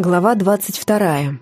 Глава 22.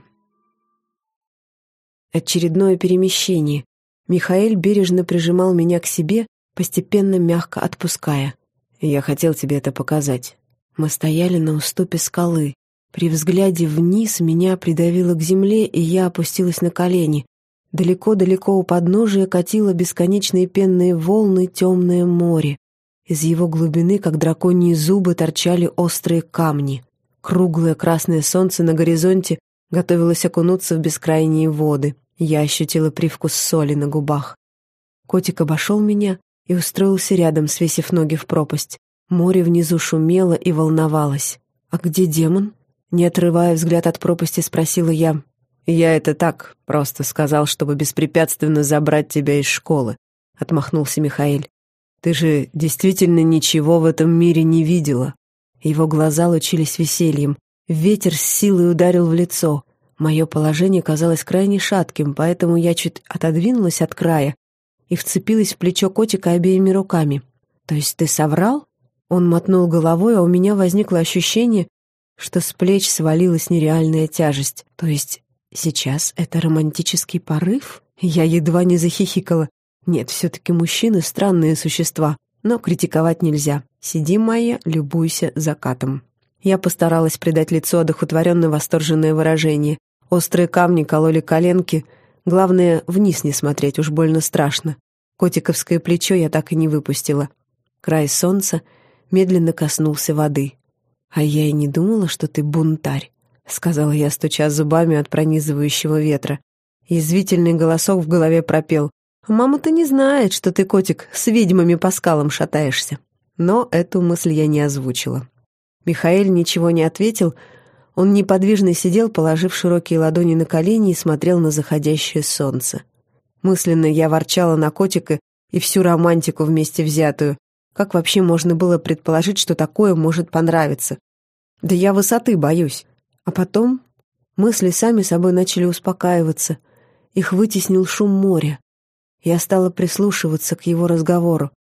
Очередное перемещение. Михаэль бережно прижимал меня к себе, постепенно мягко отпуская. «Я хотел тебе это показать». Мы стояли на уступе скалы. При взгляде вниз меня придавило к земле, и я опустилась на колени. Далеко-далеко у подножия катило бесконечные пенные волны темное море. Из его глубины, как драконьи зубы, торчали острые камни. Круглое красное солнце на горизонте готовилось окунуться в бескрайние воды. Я ощутила привкус соли на губах. Котик обошел меня и устроился рядом, свесив ноги в пропасть. Море внизу шумело и волновалось. «А где демон?» Не отрывая взгляд от пропасти, спросила я. «Я это так, просто сказал, чтобы беспрепятственно забрать тебя из школы», — отмахнулся Михаэль. «Ты же действительно ничего в этом мире не видела». Его глаза лучились весельем. Ветер с силой ударил в лицо. Мое положение казалось крайне шатким, поэтому я чуть отодвинулась от края и вцепилась в плечо котика обеими руками. «То есть ты соврал?» Он мотнул головой, а у меня возникло ощущение, что с плеч свалилась нереальная тяжесть. «То есть сейчас это романтический порыв?» Я едва не захихикала. Нет, все-таки мужчины — странные существа. Но критиковать нельзя. Сиди, Майя, любуйся закатом. Я постаралась придать лицу одухотворенно восторженное выражение. Острые камни кололи коленки. Главное, вниз не смотреть, уж больно страшно. Котиковское плечо я так и не выпустила. Край солнца медленно коснулся воды. «А я и не думала, что ты бунтарь», — сказала я, стуча зубами от пронизывающего ветра. Язвительный голосок в голове пропел: «Мама-то не знает, что ты, котик, с ведьмами по скалам шатаешься». Но эту мысль я не озвучила. Михаэль ничего не ответил. Он неподвижно сидел, положив широкие ладони на колени, и смотрел на заходящее солнце. Мысленно я ворчала на котика и всю романтику вместе взятую. Как вообще можно было предположить, что такое может понравиться? Да я высоты боюсь. А потом мысли сами собой начали успокаиваться. Их вытеснил шум моря. Я стала прислушиваться к его разговору.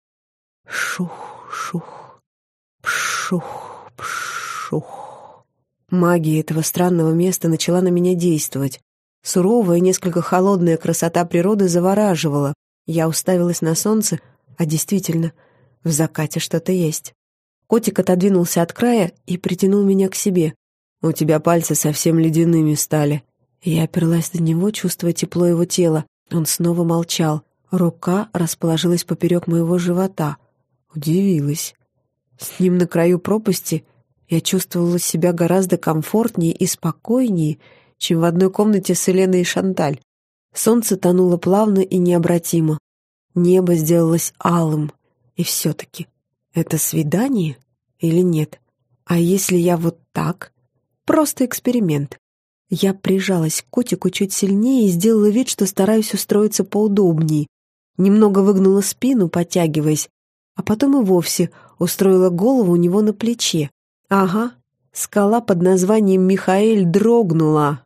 Шух, шух, пшух, пшух. Магия этого странного места начала на меня действовать. Суровая, несколько холодная красота природы завораживала. Я уставилась на солнце, а действительно, в закате что-то есть. Котик отодвинулся от края и притянул меня к себе. «У тебя пальцы совсем ледяными стали». Я оперлась на него, чувствуя тепло его тела. Он снова молчал. Рука расположилась поперек моего живота. Удивилась. С ним на краю пропасти я чувствовала себя гораздо комфортнее и спокойнее, чем в одной комнате с Еленой и Шанталь. Солнце тонуло плавно и необратимо. Небо сделалось алым. И все-таки, это свидание или нет? А если я вот так? Просто эксперимент. Я прижалась к котику чуть сильнее и сделала вид, что стараюсь устроиться поудобнее. Немного выгнула спину, подтягиваясь, а потом и вовсе устроила голову у него на плече. Ага, скала под названием Михаэль дрогнула.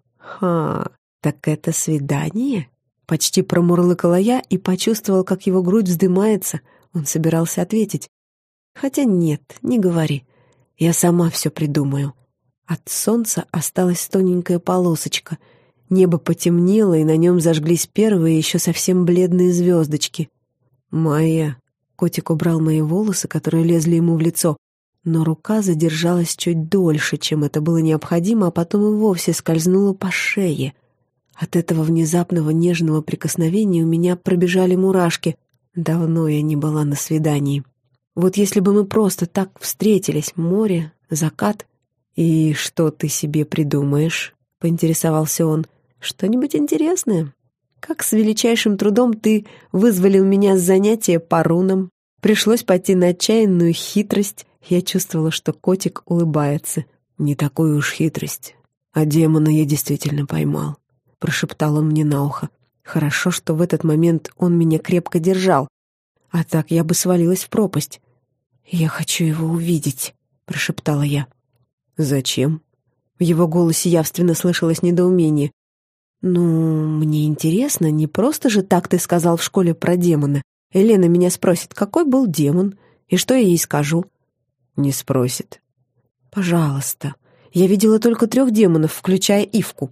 Так это свидание? Почти промурлыкала я и почувствовала, как его грудь вздымается. Он собирался ответить. Хотя нет, не говори. Я сама все придумаю. От солнца осталась тоненькая полосочка. Небо потемнело, и на нем зажглись первые, еще совсем бледные звездочки. «Майя!» Котик убрал мои волосы, которые лезли ему в лицо, но рука задержалась чуть дольше, чем это было необходимо, а потом и вовсе скользнула по шее. От этого внезапного нежного прикосновения у меня пробежали мурашки. Давно я не была на свидании. Вот если бы мы просто так встретились, море, закат... «И что ты себе придумаешь?» — поинтересовался он. «Что-нибудь интересное? Как с величайшим трудом ты вызволил меня с занятия по рунам. Пришлось пойти на отчаянную хитрость». Я чувствовала, что котик улыбается. «Не такую уж хитрость. А демона я действительно поймал», — прошептал он мне на ухо. Хорошо, что в этот момент он меня крепко держал, а так я бы свалилась в пропасть. «Я хочу его увидеть», — прошептала я. «Зачем?» В его голосе явственно слышалось недоумение. «Ну, мне интересно, не просто же так ты сказал в школе про демона. Елена меня спросит, какой был демон, и что я ей скажу?» «Не спросит». «Пожалуйста». Я видела только 3 демонов, включая Ивку.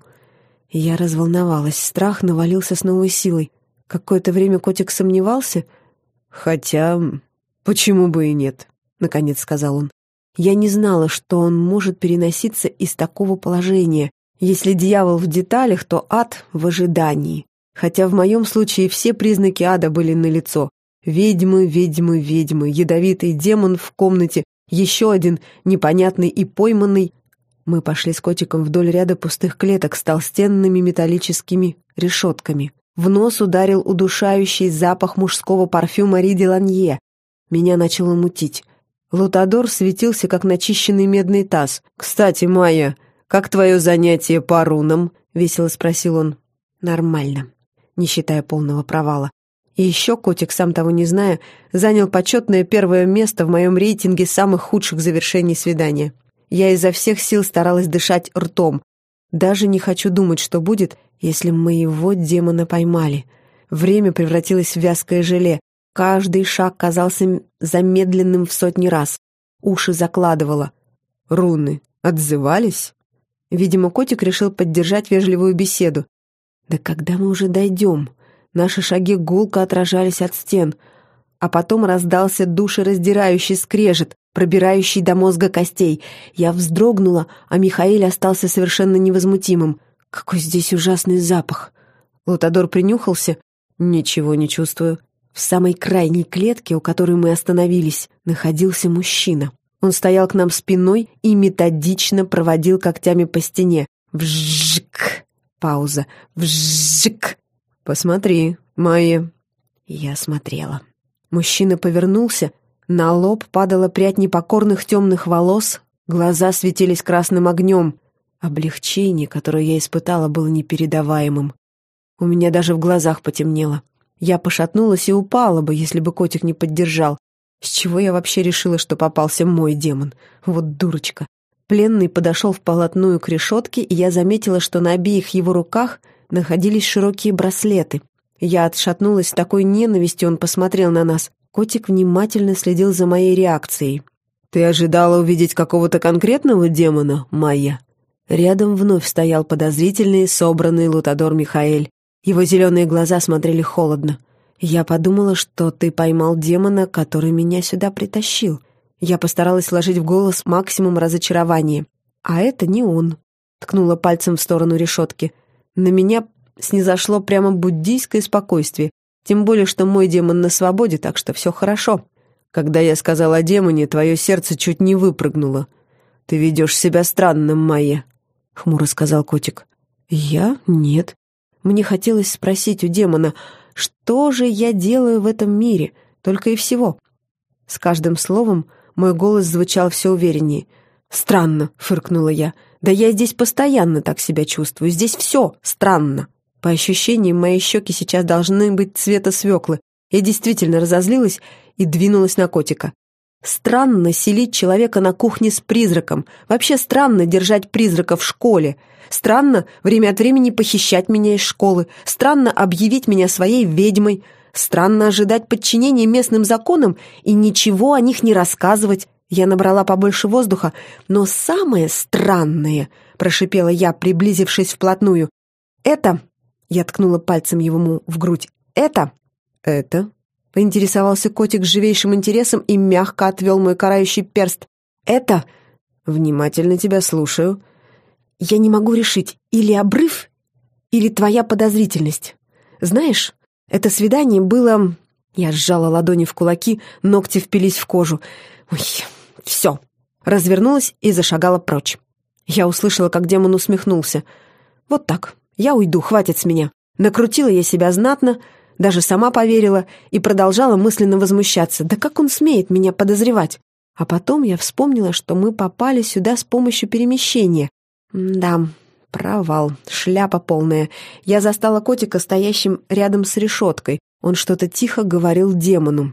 Я разволновалась, страх навалился с новой силой. Какое-то время котик сомневался. «Хотя, почему бы и нет?» — наконец сказал он. Я не знала, что он может переноситься из такого положения. Если дьявол в деталях, то ад в ожидании. Хотя в моем случае все признаки ада были налицо. Ведьмы, ведьмы, ведьмы, ядовитый демон в комнате, еще один непонятный и пойманный. Мы пошли с котиком вдоль ряда пустых клеток с толстенными металлическими решетками. В нос ударил удушающий запах мужского парфюма Ри де Ланье. Меня начало мутить. Лутадор светился, как начищенный медный таз. «Кстати, Майя, как твое занятие по рунам?» — весело спросил он. «Нормально, не считая полного провала. И еще котик, сам того не зная, занял почетное 1 место в моем рейтинге самых худших завершений свидания. Я изо всех сил старалась дышать ртом. Даже не хочу думать, что будет, если моего демона поймали. Время превратилось в вязкое желе. Каждый шаг казался замедленным в сотни раз. Уши закладывало. Руны отзывались? Видимо, котик решил поддержать вежливую беседу. Да когда мы уже дойдем? Наши шаги гулко отражались от стен. А потом раздался душераздирающий скрежет, пробирающий до мозга костей. Я вздрогнула, а Михаэль остался совершенно невозмутимым. Какой здесь ужасный запах! Лутадор принюхался. Ничего не чувствую. В самой крайней клетке, у которой мы остановились, находился мужчина. Он стоял к нам спиной и методично проводил когтями по стене. Вжжик! Пауза. Вжжик! «Посмотри, Майя». Я смотрела. Мужчина повернулся, на лоб падала прядь непокорных темных волос, глаза светились красным огнем. Облегчение, которое я испытала, было непередаваемым. У меня даже в глазах потемнело. Я пошатнулась и упала бы, если бы котик не поддержал. С чего я вообще решила, что попался мой демон? Вот дурочка. Пленный подошел вплотную к решетке, и я заметила, что на обеих его руках находились широкие браслеты. Я отшатнулась с такой ненавистью, он посмотрел на нас. Котик внимательно следил за моей реакцией. «Ты ожидала увидеть какого-то конкретного демона, Майя?» Рядом вновь стоял подозрительный, собранный Лутадор Михаэль. Его зеленые глаза смотрели холодно. «Я подумала, что ты поймал демона, который меня сюда притащил». Я постаралась сложить в голос максимум разочарования. «А это не он», — ткнула пальцем в сторону решетки. На меня снизошло прямо буддийское спокойствие, тем более, что мой демон на свободе, так что все хорошо. Когда я сказал о демоне, твое сердце чуть не выпрыгнуло. Ты ведешь себя странно, Майя, — хмуро сказал котик. Я? Нет. Мне хотелось спросить у демона, что же я делаю в этом мире, только и всего. С каждым словом мой голос звучал все увереннее. «Странно», — фыркнула я. «Да я здесь постоянно так себя чувствую. Здесь все странно». По ощущениям, мои щеки сейчас должны быть цвета свеклы. Я действительно разозлилась и двинулась на котика. Странно селить человека на кухне с призраком. Вообще странно держать призрака в школе. Странно время от времени похищать меня из школы. Странно объявить меня своей ведьмой. Странно ожидать подчинения местным законам и ничего о них не рассказывать. Я набрала побольше воздуха, но самое странное, прошипела я, приблизившись вплотную, это, я ткнула пальцем ему в грудь, это, поинтересовался котик с живейшим интересом и мягко отвел мой карающий перст. Это, внимательно тебя слушаю. Я не могу решить, или обрыв, или твоя подозрительность. Знаешь, это свидание было... Я сжала ладони в кулаки, ногти впились в кожу. Ой, все. Развернулась и зашагала прочь. Я услышала, как демон усмехнулся. Вот так. Я уйду, хватит с меня. Накрутила я себя знатно, даже сама поверила и продолжала мысленно возмущаться. Да как он смеет меня подозревать? А потом я вспомнила, что мы попали сюда с помощью перемещения. Да, провал, шляпа полная. Я застала котика, стоящим рядом с решеткой. Он что-то тихо говорил демону.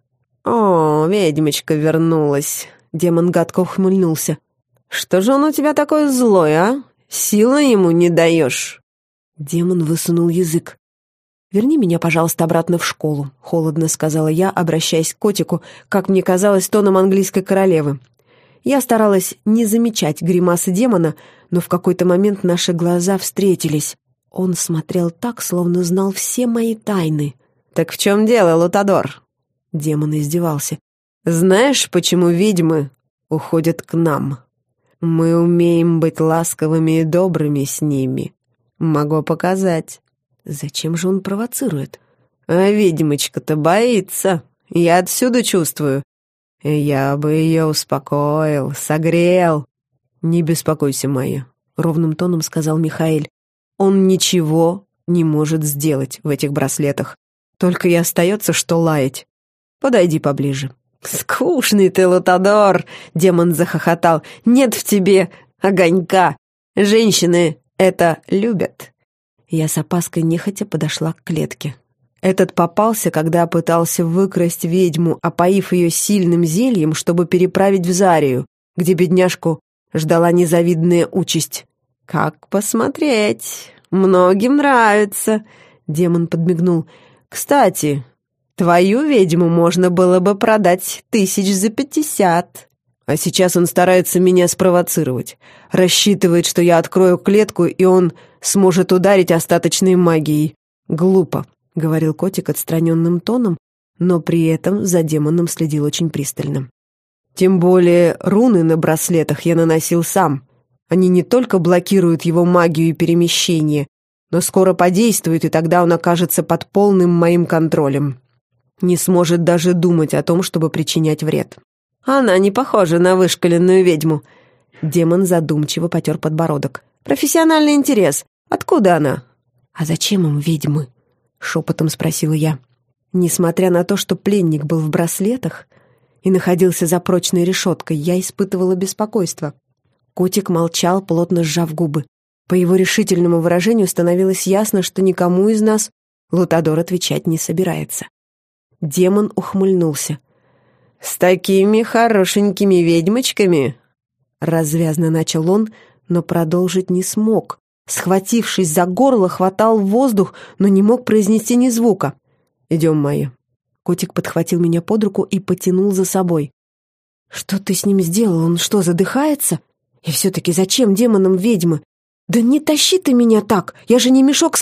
«О, ведьмочка вернулась!» Демон гадко ухмыльнулся. «Что же он у тебя такой злой, а? Силы ему не даешь?» Демон высунул язык. «Верни меня, пожалуйста, обратно в школу», — холодно сказала я, обращаясь к котику, как мне казалось, тоном английской королевы. Я старалась не замечать гримасы демона, но в какой-то момент наши глаза встретились. Он смотрел так, словно знал все мои тайны. «Так в чем дело, Лутадор?» Демон издевался. «Знаешь, почему ведьмы уходят к нам? Мы умеем быть ласковыми и добрыми с ними. Могу показать». Зачем же он провоцирует? «А ведьмочка-то боится. Я отсюда чувствую. Я бы ее успокоил, согрел». «Не беспокойся, Майя», — ровным тоном сказал Михаэль. «Он ничего не может сделать в этих браслетах. Только и остается, что лаять. Подойди поближе». «Скучный ты, Лутадор!» — демон захохотал. «Нет в тебе огонька. Женщины это любят». Я с опаской нехотя подошла к клетке. Этот попался, когда пытался выкрасть ведьму, опоив ее сильным зельем, чтобы переправить в Зарию, где бедняжку ждала незавидная участь. «Как посмотреть? Многим нравится», — демон подмигнул. «Кстати, твою ведьму можно было бы продать 50. А сейчас он старается меня спровоцировать. Рассчитывает, что я открою клетку, и он сможет ударить остаточной магией. Глупо», — говорил котик отстраненным тоном, но при этом за демоном следил очень пристально. «Тем более руны на браслетах я наносил сам. Они не только блокируют его магию и перемещение, но скоро подействуют, и тогда он окажется под полным моим контролем. Не сможет даже думать о том, чтобы причинять вред». «Она не похожа на вышкаленную ведьму». Демон задумчиво потер подбородок. «Профессиональный интерес. Откуда она?» «А зачем им ведьмы?» — шепотом спросила я. Несмотря на то, что пленник был в браслетах и находился за прочной решеткой, я испытывала беспокойство. Котик молчал, плотно сжав губы. По его решительному выражению становилось ясно, что никому из нас Лутадор отвечать не собирается. Демон ухмыльнулся. «С такими хорошенькими ведьмочками!» Развязно начал он, но продолжить не смог. Схватившись за горло, хватал воздух, но не мог произнести ни звука. «Идем, Майя». Котик подхватил меня под руку и потянул за собой. «Что ты с ним сделал? Он что, задыхается? И все-таки зачем демонам ведьмы? Да не тащи ты меня так! Я же не мешок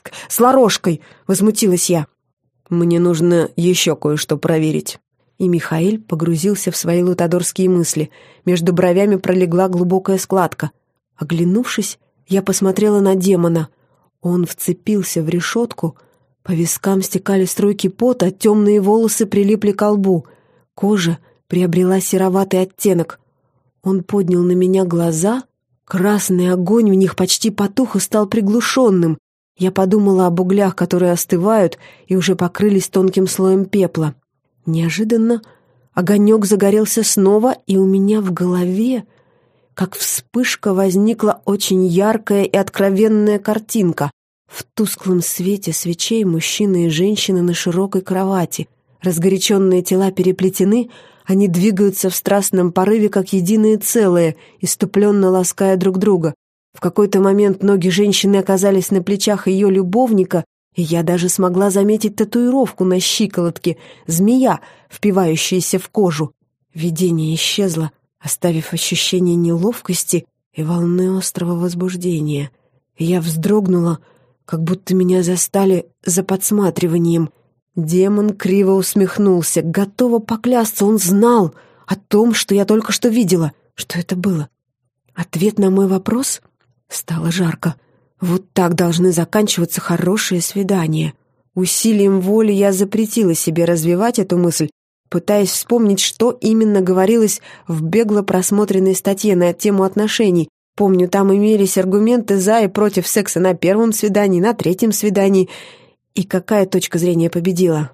с ларошкой!» — возмутилась я. «Мне нужно еще кое-что проверить». И Михаэль погрузился в свои лутадорские мысли. Между бровями пролегла глубокая складка. Оглянувшись, я посмотрела на демона. Он вцепился в решетку, по вискам стекали струйки пота, темные волосы прилипли к лбу. Кожа приобрела сероватый оттенок. Он поднял на меня глаза, красный огонь в них почти потух и стал приглушенным. Я подумала об углях, которые остывают и уже покрылись тонким слоем пепла. Неожиданно огонек загорелся снова, и у меня в голове, как вспышка, возникла очень яркая и откровенная картинка. В тусклом свете свечей мужчина и женщина на широкой кровати. Разгоряченные тела переплетены, они двигаются в страстном порыве, как единое целое, иступленно лаская друг друга. В какой-то момент ноги женщины оказались на плечах ее любовника, и я даже смогла заметить татуировку на щиколотке, змея, впивающаяся в кожу. Видение исчезло, оставив ощущение неловкости и волны острого возбуждения. Я вздрогнула, как будто меня застали за подсматриванием. Демон криво усмехнулся. Готова поклясться, он знал о том, что я только что видела. Что это было? Ответ на мой вопрос? Стало жарко. Вот так должны заканчиваться хорошие свидания. Усилием воли я запретила себе развивать эту мысль, пытаясь вспомнить, что именно говорилось в бегло просмотренной статье на тему отношений. Помню, там имелись аргументы за и против секса на первом свидании, на третьем свидании. И какая точка зрения победила?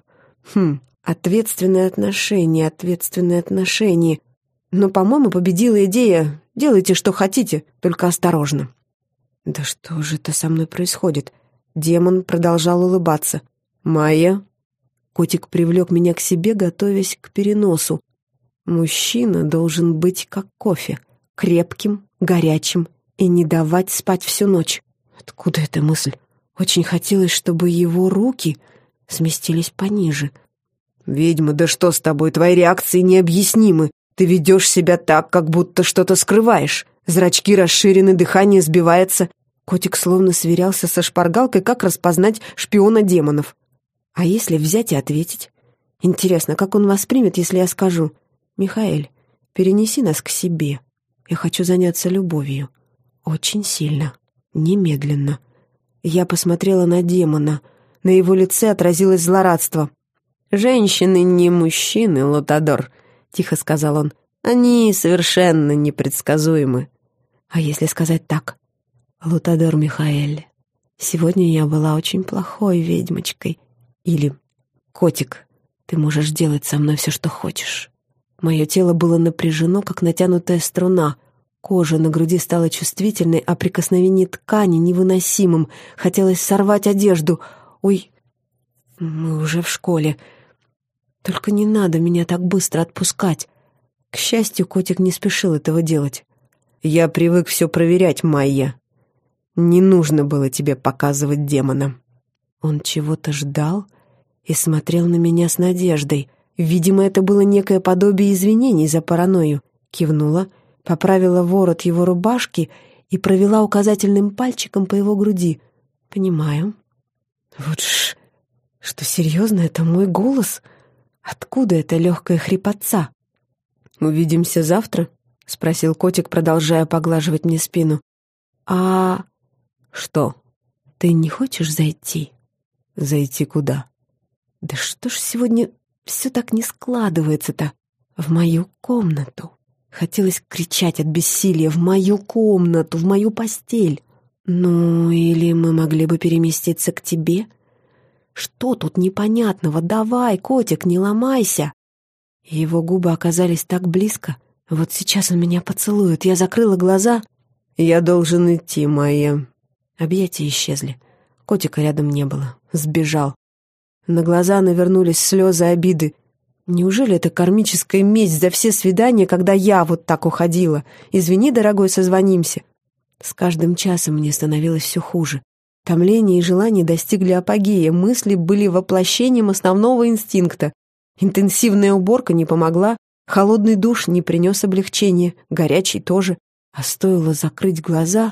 Ответственные отношения. Но, по-моему, победила идея «делайте, что хотите, только осторожно». «Да что же это со мной происходит?» Демон продолжал улыбаться. «Майя?» Котик привлек меня к себе, готовясь к переносу. «Мужчина должен быть как кофе, крепким, горячим и не давать спать всю ночь». Откуда эта мысль? Очень хотелось, чтобы его руки сместились пониже. «Ведьма, да что с тобой? Твои реакции необъяснимы. Ты ведешь себя так, как будто что-то скрываешь. Зрачки расширены, дыхание сбивается. Котик словно сверялся со шпаргалкой, как распознать шпиона демонов. А если взять и ответить? Интересно, как он воспримет, если я скажу: «Михаэль, перенеси нас к себе. Я хочу заняться любовью. Очень сильно. Немедленно». Я посмотрела на демона. На его лице отразилось злорадство. «Женщины не мужчины, Лутадор», — тихо сказал он. «Они совершенно непредсказуемы». А если сказать так? «Лутадор Михаэль, сегодня я была очень плохой ведьмочкой». Или: «Котик, ты можешь делать со мной все, что хочешь». Мое тело было напряжено, как натянутая струна. Кожа на груди стала чувствительной, а прикосновение ткани невыносимым. Хотелось сорвать одежду. «Ой, мы уже в школе. Только не надо меня так быстро отпускать». К счастью, котик не спешил этого делать. «Я привык все проверять, Майя. Не нужно было тебе показывать демона». Он чего-то ждал и смотрел на меня с надеждой. Видимо, это было некое подобие извинений за паранойю. Кивнула, поправила ворот его рубашки и провела указательным пальчиком по его груди. «Понимаю». Вот ж, что серьезно, это мой голос? Откуда эта легкая хрипотца? «Увидимся завтра?» — спросил котик, продолжая поглаживать мне спину. «А что? Ты не хочешь зайти?» «Зайти куда?» «Да что ж сегодня все так не складывается-то? В мою комнату». Хотелось кричать от бессилия: «В мою комнату, в мою постель». «Ну, или мы могли бы переместиться к тебе?» «Что тут непонятного? Давай, котик, не ломайся!» Его губы оказались так близко. Вот сейчас он меня поцелует. Я закрыла глаза. «Я должен идти, Майя». Объятия исчезли. Котика рядом не было. Сбежал. На глаза навернулись слезы обиды. Неужели это кармическая месть за все свидания, когда я вот так уходила? Извини, дорогой, созвонимся. С каждым часом мне становилось все хуже. Томление и желание достигли апогея. Мысли были воплощением основного инстинкта. Интенсивная уборка не помогла, холодный душ не принес облегчения, горячий тоже. А стоило закрыть глаза...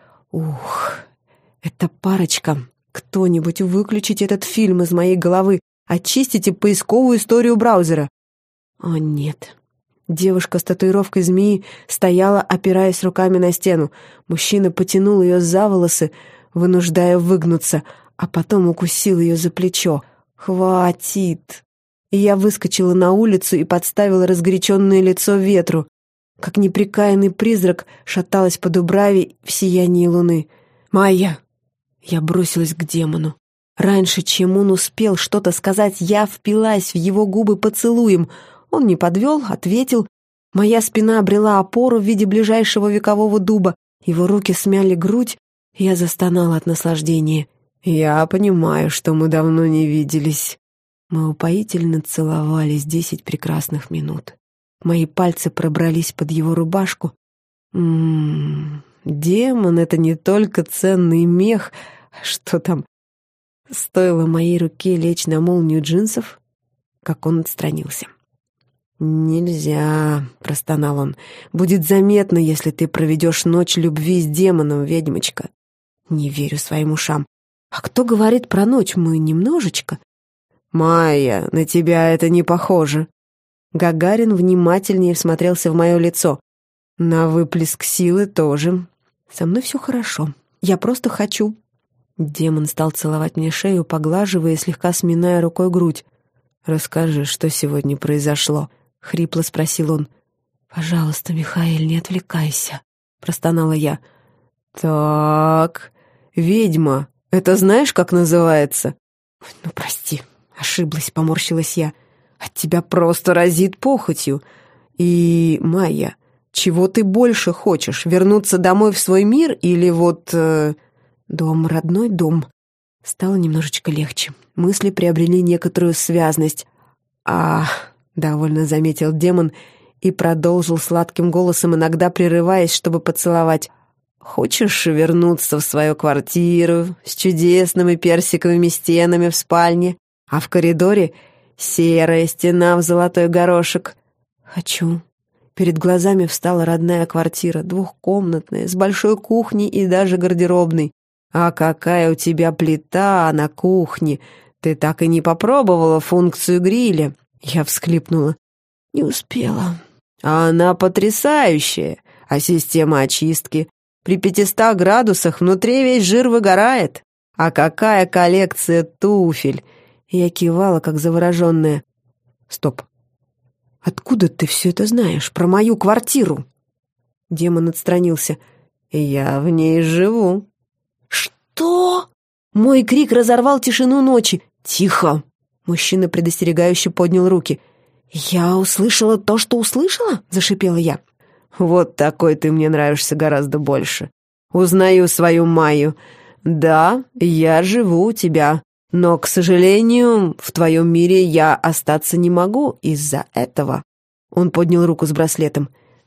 Ух, эта парочка... Кто-нибудь выключите этот фильм из моей головы, очистите поисковую историю браузера. О, нет. Девушка с татуировкой змеи стояла, опираясь руками на стену. Мужчина потянул ее за волосы, вынуждая выгнуться, а потом укусил ее за плечо. «Хватит!» И я выскочила на улицу и подставила разгоряченное лицо ветру. Как непрекаянный призрак шаталась по дубраве в сиянии луны. «Майя!» Я бросилась к демону. Раньше, чем он успел что-то сказать, я впилась в его губы поцелуем. Он не подвел, ответил. Моя спина обрела опору в виде ближайшего векового дуба. Его руки смяли грудь, и я застонала от наслаждения. «Я понимаю, что мы давно не виделись». Мы упоительно целовались 10 прекрасных минут. Мои пальцы пробрались под его рубашку. Демон — это не только ценный мех, что там. Стоило моей руке лечь на молнию джинсов, как он отстранился. «Нельзя», — простонал он, — «будет заметно, если ты проведешь ночь любви с демоном, ведьмочка». Не верю своим ушам. «А кто говорит про ночь? Мы немножечко». «Майя, на тебя это не похоже». Гагарин внимательнее всмотрелся в мое лицо. «На выплеск силы тоже. Со мной все хорошо. Я просто хочу». Демон стал целовать мне шею, поглаживая и слегка сминая рукой грудь. «Расскажи, что сегодня произошло?» — хрипло спросил он. «Пожалуйста, Михаэль, не отвлекайся», — простонала я. «Так, ведьма, это знаешь, как называется?» «Ну, прости, ошиблась», — поморщилась я. «От тебя просто разит похотью. И, Майя, чего ты больше хочешь? Вернуться домой в свой мир или вот...» «Дом, родной дом». Стало немножечко легче. Мысли приобрели некоторую связность. Довольно заметил демон и продолжил сладким голосом, иногда прерываясь, чтобы поцеловать. «Хочешь вернуться в свою квартиру с чудесными персиковыми стенами в спальне, а в коридоре серая стена в золотой горошек?» «Хочу». Перед глазами встала родная квартира, двухкомнатная, с большой кухней и даже гардеробной. А какая у тебя плита на кухне! Ты так и не попробовала функцию гриля. Я всхлипнула. Не успела. А она потрясающая. А система очистки? При 500 градусах внутри весь жир выгорает. А какая коллекция туфель! Я кивала, как завороженная. Стоп. Откуда ты все это знаешь? Про мою квартиру? Демон отстранился. Я в ней живу. Что? Мой крик разорвал тишину ночи. Тихо! Мужчина предостерегающе поднял руки. «Я услышала то, что услышала?» — зашипела я. «Вот такой ты мне нравишься гораздо больше. Узнаю свою Майю. Да, я живу у тебя, но, к сожалению, в твоем мире я остаться не могу из-за этого». Он поднял руку с браслетом.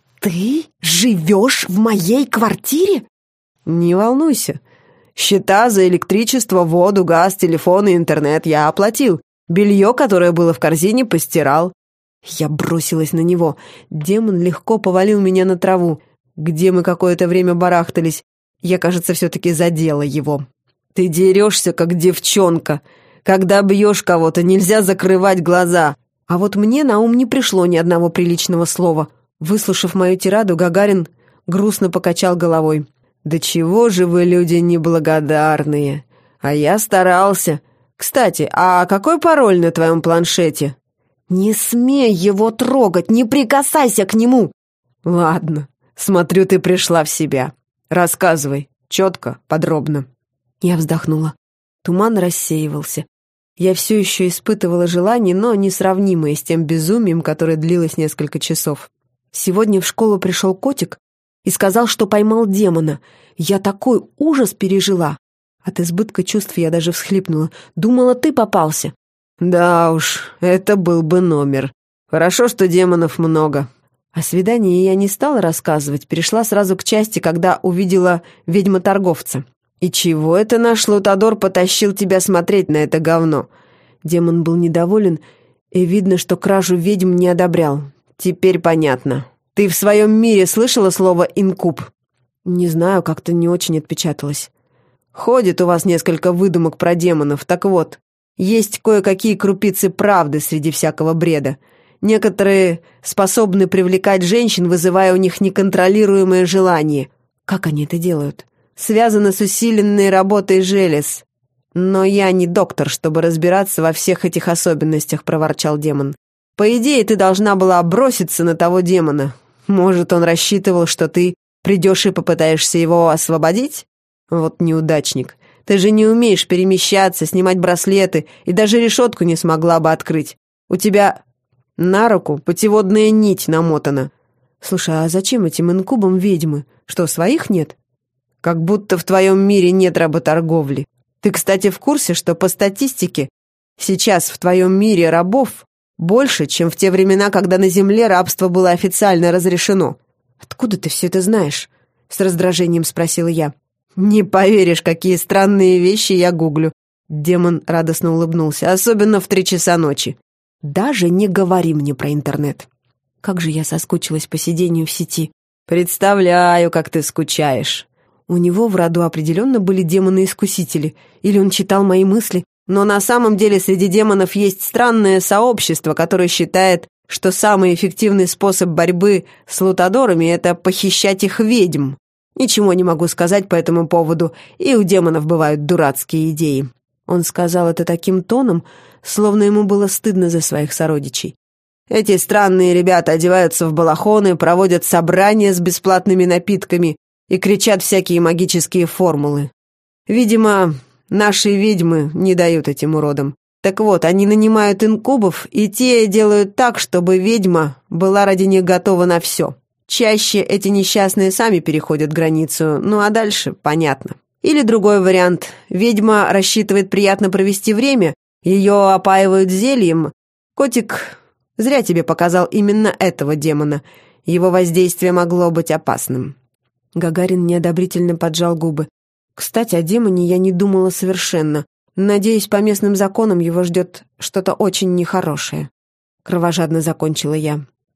«Ты живешь в моей квартире?» «Не волнуйся. Счета за электричество, воду, газ, телефон и интернет я оплатил. Белье, которое было в корзине, постирал». Я бросилась на него. Демон легко повалил меня на траву, где мы какое-то время барахтались. Я, кажется, все-таки задела его. «Ты дерешься, как девчонка. Когда бьешь кого-то, нельзя закрывать глаза». А вот мне на ум не пришло ни одного приличного слова. Выслушав мою тираду, Гагарин грустно покачал головой. «Да чего же вы, люди, неблагодарные? А я старался. Кстати, а какой пароль на твоем планшете?» «Не смей его трогать, не прикасайся к нему!» «Ладно, смотрю, ты пришла в себя. Рассказывай, четко, подробно». Я вздохнула. Туман рассеивался. Я все еще испытывала желание, но несравнимое с тем безумием, которое длилось несколько часов. Сегодня в школу пришел котик и сказал, что поймал демона. Я такой ужас пережила. От избытка чувств я даже всхлипнула. Думала, ты попался. «Да уж, это был бы номер. Хорошо, что демонов много». О свидании я не стала рассказывать, перешла сразу к части, когда увидела ведьма-торговца. «И чего это наш Лутадор потащил тебя смотреть на это говно?» Демон был недоволен, и видно, что кражу ведьм не одобрял. «Теперь понятно. Ты в своем мире слышала слово «инкуб»?» «Не знаю, как-то не очень отпечаталось». «Ходит у вас несколько выдумок про демонов, так вот». Есть кое-какие крупицы правды среди всякого бреда. Некоторые способны привлекать женщин, вызывая у них неконтролируемое желание. Как они это делают? Связано с усиленной работой желез. Но я не доктор, чтобы разбираться во всех этих особенностях, проворчал демон. По идее, ты должна была броситься на того демона. Может, он рассчитывал, что ты придешь и попытаешься его освободить? Вот неудачник. Ты же не умеешь перемещаться, снимать браслеты, и даже решетку не смогла бы открыть. У тебя на руку путеводная нить намотана. Слушай, а зачем этим инкубам ведьмы? Что, своих нет? Как будто в твоем мире нет работорговли. Ты, кстати, в курсе, что по статистике сейчас в твоем мире рабов больше, чем в те времена, когда на Земле рабство было официально разрешено? Откуда ты все это знаешь? С раздражением спросила я. «Не поверишь, какие странные вещи я гуглю». Демон радостно улыбнулся, особенно в 3 часа ночи. «Даже не говори мне про интернет». Как же я соскучилась по сидению в сети. «Представляю, как ты скучаешь». У него в роду определенно были демоны-искусители. Или он читал мои мысли. Но на самом деле среди демонов есть странное сообщество, которое считает, что самый эффективный способ борьбы с лутадорами — это похищать их ведьм. Ничего не могу сказать по этому поводу, и у демонов бывают дурацкие идеи». Он сказал это таким тоном, словно ему было стыдно за своих сородичей. «Эти странные ребята одеваются в балахоны, проводят собрания с бесплатными напитками и кричат всякие магические формулы. Видимо, наши ведьмы не дают этим уродам. Так вот, они нанимают инкубов, и те делают так, чтобы ведьма была ради них готова на все. Чаще эти несчастные сами переходят границу, ну а дальше понятно. Или другой вариант. Ведьма рассчитывает приятно провести время, ее опаивают зельем. Котик зря тебе показал именно этого демона. Его воздействие могло быть опасным». Гагарин неодобрительно поджал губы. «Кстати, о демоне я не думала совершенно. Надеюсь, по местным законам его ждет что-то очень нехорошее». Кровожадно закончила я.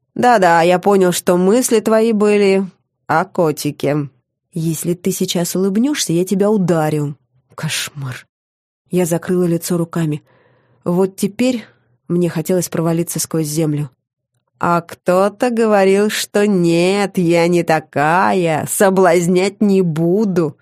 Да-да, я понял, что мысли твои были о котике. Если ты сейчас улыбнешься, я тебя ударю. Кошмар. Я закрыла лицо руками. Вот теперь мне хотелось провалиться сквозь землю. А кто-то говорил, что нет, я не такая, соблазнять не буду.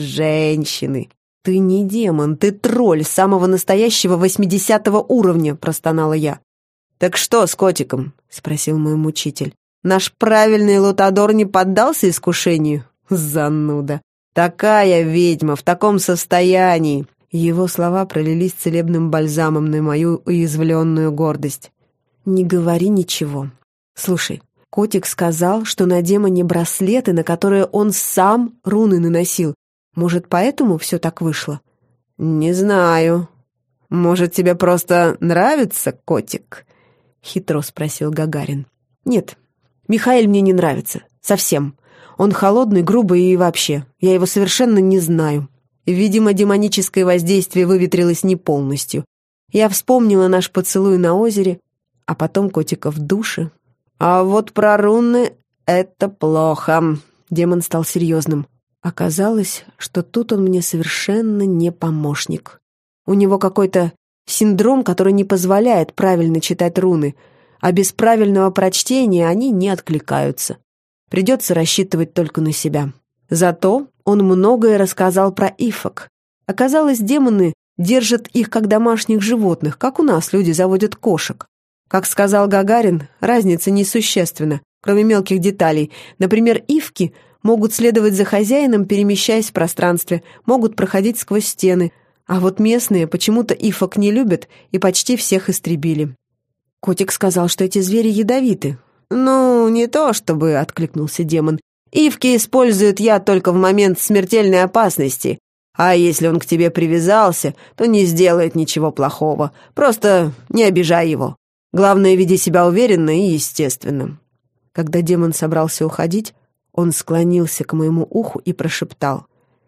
Женщины. Ты не демон, ты тролль самого настоящего 80-го уровня, простонала я. Так что с котиком? Спросил мой мучитель. Наш правильный лутадор не поддался искушению? Зануда. Такая ведьма в таком состоянии. Его слова пролились целебным бальзамом на мою уязвленную гордость. Не говори ничего. Слушай, котик сказал, что на демоне браслеты, на которые он сам руны наносил. Может, поэтому все так вышло? Не знаю. Может, тебе просто нравится котик? Хитро спросил Гагарин. Нет, Михаэль мне не нравится. Совсем. Он холодный, грубый и вообще. Я его совершенно не знаю. Видимо, демоническое воздействие выветрилось не полностью. Я вспомнила наш поцелуй на озере, а потом котика в душе. А вот про руны — это плохо. Демон стал серьезным. Оказалось, что тут он мне совершенно не помощник. У него какой-то синдром, который не позволяет правильно читать руны, а без правильного прочтения они не откликаются. Придется рассчитывать только на себя. Зато он многое рассказал про ифок. Оказалось, демоны держат их как домашних животных, как у нас люди заводят кошек. Как сказал Гагарин, разница несущественна, кроме мелких деталей. Например, ифки могут следовать за хозяином, перемещаясь в пространстве, могут проходить сквозь стены. А вот местные почему-то ифок не любят и почти всех истребили. Котик сказал, что эти звери ядовиты. «Ну, не то чтобы», — откликнулся демон. «Ивки используют яд только в момент смертельной опасности. А если он к тебе привязался, то не сделает ничего плохого. Просто не обижай его. Главное, веди себя уверенно и естественно». Когда демон собрался уходить, он склонился к моему уху и прошептал: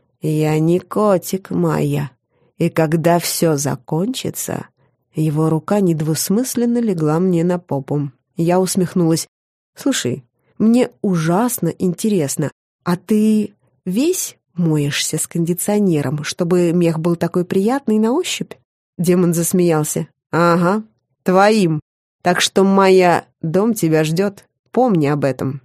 «Я не котик, Майя, и когда все закончится...» Его рука недвусмысленно легла мне на попу. Я усмехнулась. «Слушай, мне ужасно интересно, а ты весь моешься с кондиционером, чтобы мех был такой приятный на ощупь?» Демон засмеялся. «Ага, твоим. Так что, Майя, дом тебя ждет. Помни об этом».